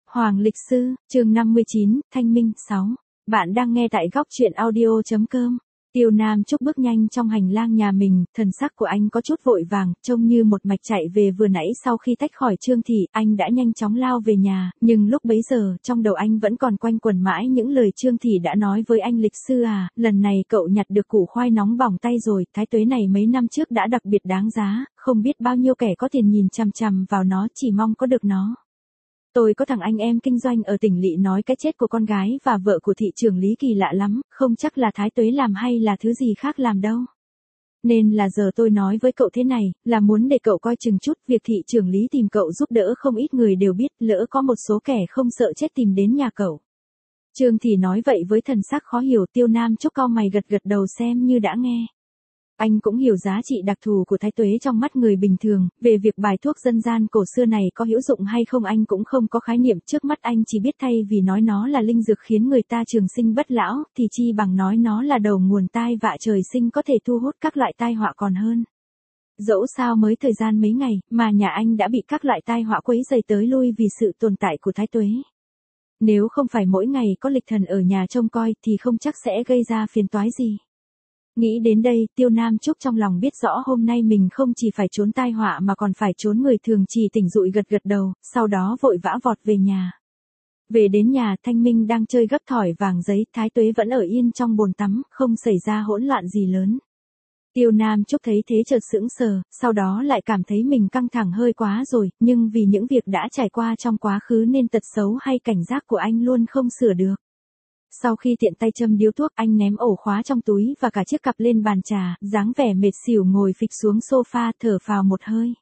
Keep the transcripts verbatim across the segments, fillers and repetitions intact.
Hoàng lịch sư, chương năm mươi chín, Thanh Minh, sáu. Bạn đang nghe tại góc truyện audio.com. Tiêu Nam Trúc bước nhanh trong hành lang nhà mình, thần sắc của anh có chút vội vàng, trông như một mạch chạy về vừa nãy sau khi tách khỏi Trương Thị, anh đã nhanh chóng lao về nhà, nhưng lúc bấy giờ, trong đầu anh vẫn còn quanh quẩn mãi những lời Trương Thị đã nói với anh lịch sư à, lần này cậu nhặt được củ khoai nóng bỏng tay rồi, thái tuế này mấy năm trước đã đặc biệt đáng giá, không biết bao nhiêu kẻ có tiền nhìn chằm chằm vào nó chỉ mong có được nó. Tôi có thằng anh em kinh doanh ở tỉnh lỵ nói cái chết của con gái và vợ của thị trưởng Lý kỳ lạ lắm, không chắc là thái tuế làm hay là thứ gì khác làm đâu. Nên là giờ tôi nói với cậu thế này, là muốn để cậu coi chừng chút, việc thị trưởng Lý tìm cậu giúp đỡ không ít người đều biết, lỡ có một số kẻ không sợ chết tìm đến nhà cậu. Trương Thị nói vậy với thần sắc khó hiểu. Tiêu Nam Trúc cau mày gật gật đầu xem như đã nghe. Anh cũng hiểu giá trị đặc thù của thái tuế trong mắt người bình thường, về việc bài thuốc dân gian cổ xưa này có hữu dụng hay không anh cũng không có khái niệm, trước mắt anh chỉ biết thay vì nói nó là linh dược khiến người ta trường sinh bất lão, thì chi bằng nói nó là đầu nguồn tai vạ trời sinh có thể thu hút các loại tai họa còn hơn. Dẫu sao mới thời gian mấy ngày, mà nhà anh đã bị các loại tai họa quấy rầy tới lui vì sự tồn tại của thái tuế. Nếu không phải mỗi ngày có lịch thần ở nhà trông coi thì không chắc sẽ gây ra phiền toái gì. Nghĩ đến đây, Tiêu Nam Trúc trong lòng biết rõ hôm nay mình không chỉ phải trốn tai họa mà còn phải trốn người thường, chỉ tỉnh dụi gật gật đầu, sau đó vội vã vọt về nhà. Về đến nhà, Thanh Minh đang chơi gấp thỏi vàng giấy, thái tuế vẫn ở yên trong bồn tắm, không xảy ra hỗn loạn gì lớn. Tiêu Nam Trúc thấy thế chợt sững sờ, sau đó lại cảm thấy mình căng thẳng hơi quá rồi, nhưng vì những việc đã trải qua trong quá khứ nên tật xấu hay cảnh giác của anh luôn không sửa được. Sau khi tiện tay châm điếu thuốc, anh ném ổ khóa trong túi và cả chiếc cặp lên bàn trà, dáng vẻ mệt xỉu ngồi phịch xuống sofa, thở phào một hơi.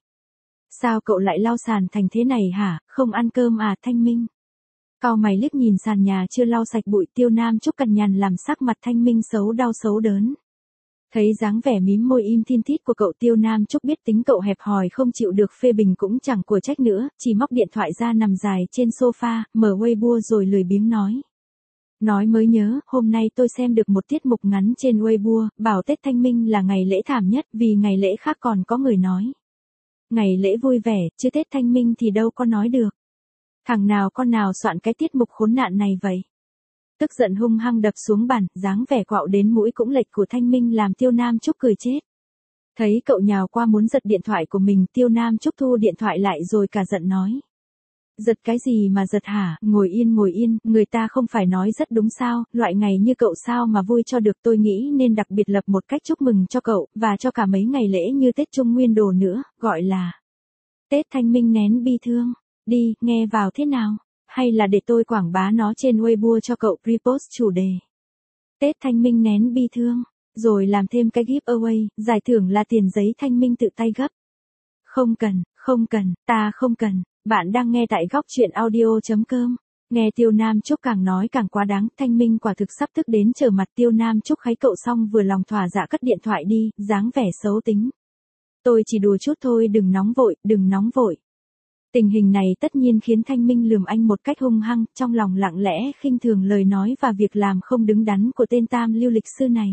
Sao cậu lại lau sàn thành thế này hả, không ăn cơm à? Thanh Minh cau mày liếc nhìn sàn nhà chưa lau sạch bụi. Tiêu Nam Trúc cằn nhằn làm sắc mặt Thanh Minh xấu đau xấu đớn. Thấy dáng vẻ mím môi im thiên thít của cậu, Tiêu Nam Trúc biết tính cậu hẹp hòi không chịu được phê bình cũng chẳng của trách nữa, chỉ móc điện thoại ra nằm dài trên sofa, mở Weibo rồi lười biếng nói. Nói mới nhớ, hôm nay tôi xem được một tiết mục ngắn trên Weibo, bảo Tết Thanh Minh là ngày lễ thảm nhất, vì ngày lễ khác còn có người nói. Ngày lễ vui vẻ, chứ Tết Thanh Minh thì đâu có nói được. Thằng nào con nào soạn cái tiết mục khốn nạn này vậy? Tức giận hung hăng đập xuống bàn, dáng vẻ quạo đến mũi cũng lệch của Thanh Minh làm Tiêu Nam Trúc cười chết. Thấy cậu nhào qua muốn giật điện thoại của mình, Tiêu Nam Trúc thu điện thoại lại rồi cả giận nói. Giật cái gì mà giật hả, ngồi yên ngồi yên, người ta không phải nói rất đúng sao, loại ngày như cậu sao mà vui cho được, tôi nghĩ nên đặc biệt lập một cách chúc mừng cho cậu, và cho cả mấy ngày lễ như Tết Trung Nguyên Đồ nữa, gọi là Tết Thanh Minh nén bi thương. Đi, nghe vào thế nào? Hay là để tôi quảng bá nó trên Weibo cho cậu, repost chủ đề Tết Thanh Minh nén bi thương, rồi làm thêm cái giveaway, giải thưởng là tiền giấy Thanh Minh tự tay gấp. Không cần, không cần, ta không cần. Bạn đang nghe tại góc truyện audio.com. Nghe Tiêu Nam Trúc càng nói càng quá đáng, Thanh Minh quả thực sắp tức đến trở mặt. Tiêu Nam Trúc kháy cậu xong vừa lòng thỏa dạ cất điện thoại đi, dáng vẻ xấu tính. Tôi chỉ đùa chút thôi, đừng nóng vội, đừng nóng vội. Tình hình này tất nhiên khiến Thanh Minh lườm anh một cách hung hăng, trong lòng lặng lẽ khinh thường lời nói và việc làm không đứng đắn của tên tam lưu lịch sư này.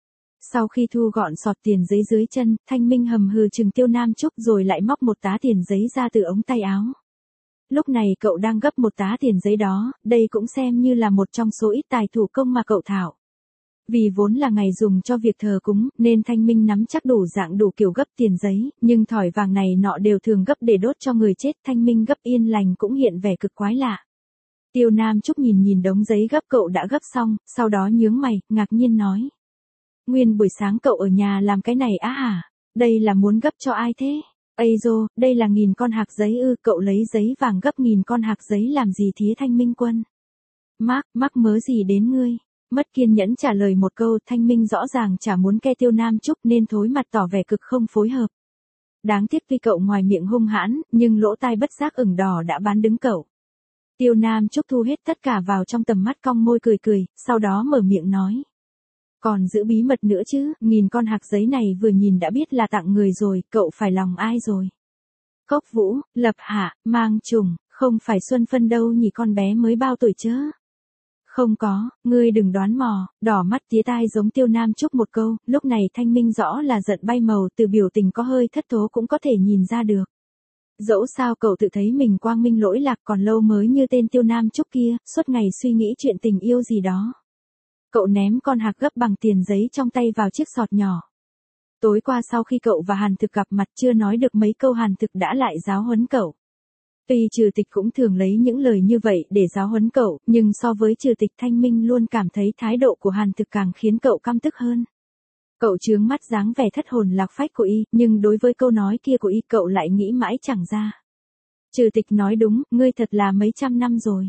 Sau khi thu gọn sọt tiền giấy dưới chân, Thanh Minh hầm hừ chừng Tiêu Nam Trúc rồi lại móc một tá tiền giấy ra từ ống tay áo. Lúc này cậu đang gấp một tá tiền giấy đó, đây cũng xem như là một trong số ít tài thủ công mà cậu thạo. Vì vốn là ngày dùng cho việc thờ cúng, nên Thanh Minh nắm chắc đủ dạng đủ kiểu gấp tiền giấy, nhưng thỏi vàng này nọ đều thường gấp để đốt cho người chết, Thanh Minh gấp yên lành cũng hiện vẻ cực quái lạ. Tiêu Nam Trúc nhìn nhìn đống giấy gấp cậu đã gấp xong, sau đó nhướng mày, ngạc nhiên nói. Nguyên buổi sáng cậu ở nhà làm cái này á hả? Đây là muốn gấp cho ai thế? Ây dô, đây là nghìn con hạc giấy ư? Cậu lấy giấy vàng gấp nghìn con hạc giấy làm gì thía Thanh Minh quân? Mắc, mắc mớ gì đến ngươi? Mất kiên nhẫn trả lời một câu. Thanh Minh rõ ràng chả muốn ke Tiêu Nam Trúc nên thối mặt tỏ vẻ cực không phối hợp. Đáng tiếc vì cậu ngoài miệng hung hãn, nhưng lỗ tai bất giác ửng đỏ đã bán đứng cậu. Tiêu Nam Trúc thu hết tất cả vào trong tầm mắt, cong môi cười cười, sau đó mở miệng nói. Còn giữ bí mật nữa chứ, nghìn con hạc giấy này vừa nhìn đã biết là tặng người rồi, cậu phải lòng ai rồi? Cốc Vũ, Lập Hạ, Mang Trùng, không phải Xuân Phân đâu nhỉ, con bé mới bao tuổi chứ? Không có, ngươi đừng đoán mò. Đỏ mắt tía tai giống Tiêu Nam Trúc một câu, lúc này Thanh Minh rõ là giận bay màu, từ biểu tình có hơi thất thố cũng có thể nhìn ra được. Dẫu sao cậu tự thấy mình quang minh lỗi lạc còn lâu mới như tên Tiêu Nam Trúc kia, suốt ngày suy nghĩ chuyện tình yêu gì đó. Cậu ném con hạc gấp bằng tiền giấy trong tay vào chiếc sọt nhỏ. Tối qua sau khi cậu và Hàn Thực gặp mặt chưa nói được mấy câu Hàn Thực đã lại giáo huấn cậu. Tuy Trừ Tịch cũng thường lấy những lời như vậy để giáo huấn cậu, nhưng so với Trừ Tịch, Thanh Minh luôn cảm thấy thái độ của Hàn Thực càng khiến cậu căm tức hơn. Cậu trướng mắt dáng vẻ thất hồn lạc phách của y, nhưng đối với câu nói kia của y cậu lại nghĩ mãi chẳng ra. Trừ Tịch nói đúng, ngươi thật là mấy trăm năm rồi.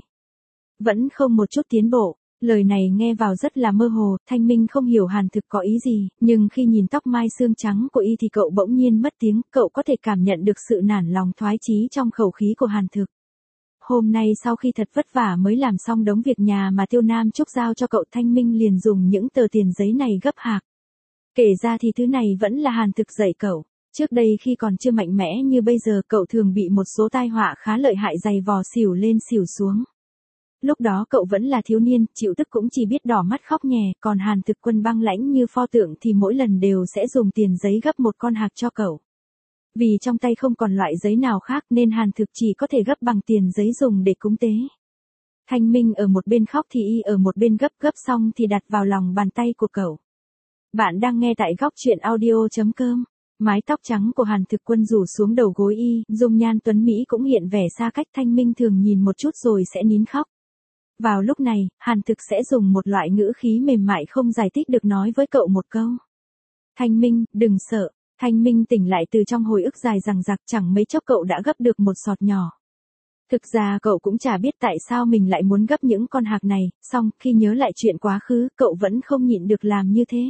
Vẫn không một chút tiến bộ. Lời này nghe vào rất là mơ hồ, Thanh Minh không hiểu Hàn Thực có ý gì, nhưng khi nhìn tóc mai xương trắng của y thì cậu bỗng nhiên mất tiếng, cậu có thể cảm nhận được sự nản lòng thoái chí trong khẩu khí của Hàn Thực. Hôm nay sau khi thật vất vả mới làm xong đống việc nhà mà Tiêu Nam Trúc giao cho cậu, Thanh Minh liền dùng những tờ tiền giấy này gấp hạc. Kể ra thì thứ này vẫn là Hàn Thực dạy cậu. Trước đây khi còn chưa mạnh mẽ như bây giờ cậu thường bị một số tai họa khá lợi hại giày vò xỉu lên xỉu xuống. Lúc đó cậu vẫn là thiếu niên, chịu tức cũng chỉ biết đỏ mắt khóc nhè, còn Hàn Thực Quân băng lãnh như pho tượng thì mỗi lần đều sẽ dùng tiền giấy gấp một con hạc cho cậu. Vì trong tay không còn loại giấy nào khác nên Hàn Thực chỉ có thể gấp bằng tiền giấy dùng để cúng tế. Thanh Minh ở một bên khóc thì y ở một bên gấp, gấp xong thì đặt vào lòng bàn tay của cậu. Bạn đang nghe tại góc truyện audio chấm com. Mái tóc trắng của Hàn Thực Quân rủ xuống đầu gối y, dung nhan tuấn Mỹ cũng hiện vẻ xa cách. Thanh Minh thường nhìn một chút rồi sẽ nín khóc. Vào lúc này, Hàn Thực sẽ dùng một loại ngữ khí mềm mại không giải thích được nói với cậu một câu. Thanh Minh, đừng sợ. Thanh Minh tỉnh lại từ trong hồi ức dài dằng dặc, chẳng mấy chốc cậu đã gấp được một sọt nhỏ. Thực ra cậu cũng chả biết tại sao mình lại muốn gấp những con hạc này, song khi nhớ lại chuyện quá khứ, cậu vẫn không nhịn được làm như thế.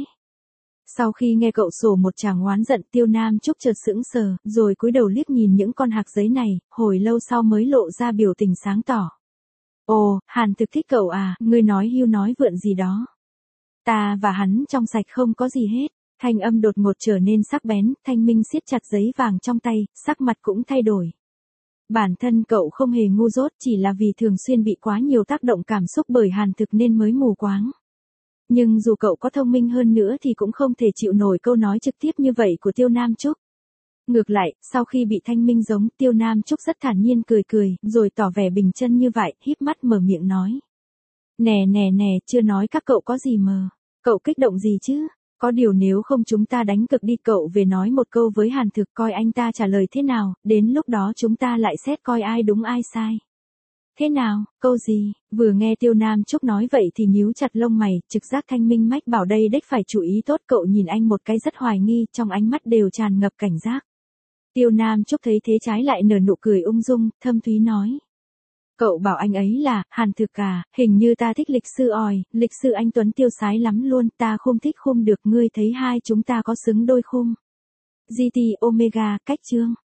Sau khi nghe cậu sổ một tràng oán giận, Tiêu Nam Trúc chợt sững sờ, rồi cúi đầu liếc nhìn những con hạc giấy này, hồi lâu sau mới lộ ra biểu tình sáng tỏ. Ồ, Hàn Thực thích cậu à, ngươi nói hưu nói vượn gì đó. Ta và hắn trong sạch không có gì hết. Thanh âm đột ngột trở nên sắc bén, Thanh Minh siết chặt giấy vàng trong tay, sắc mặt cũng thay đổi. Bản thân cậu không hề ngu dốt, chỉ là vì thường xuyên bị quá nhiều tác động cảm xúc bởi Hàn Thực nên mới mù quáng. Nhưng dù cậu có thông minh hơn nữa thì cũng không thể chịu nổi câu nói trực tiếp như vậy của Tiêu Nam Trúc. Ngược lại, sau khi bị Thanh Minh giống, Tiêu Nam Trúc rất thản nhiên cười cười, rồi tỏ vẻ bình chân như vậy, híp mắt mở miệng nói. Nè nè nè, chưa nói các cậu có gì mờ. Cậu kích động gì chứ? Có điều nếu không chúng ta đánh cực đi, cậu về nói một câu với Hàn Thực coi anh ta trả lời thế nào, đến lúc đó chúng ta lại xét coi ai đúng ai sai. Thế nào, câu gì? Vừa nghe Tiêu Nam Trúc nói vậy thì nhíu chặt lông mày, trực giác Thanh Minh mách bảo đây đếch phải chú ý tốt, cậu nhìn anh một cái rất hoài nghi, trong ánh mắt đều tràn ngập cảnh giác. Tiêu Nam Trúc thấy thế trái lại nở nụ cười ung dung, thâm thúy nói. Cậu bảo anh ấy là, Hàn Thực à, hình như ta thích lịch sư ỏi, lịch sư anh Tuấn tiêu sái lắm luôn, ta không thích khum được, ngươi thấy hai chúng ta có xứng đôi khum. giê tê Omega, cách chương.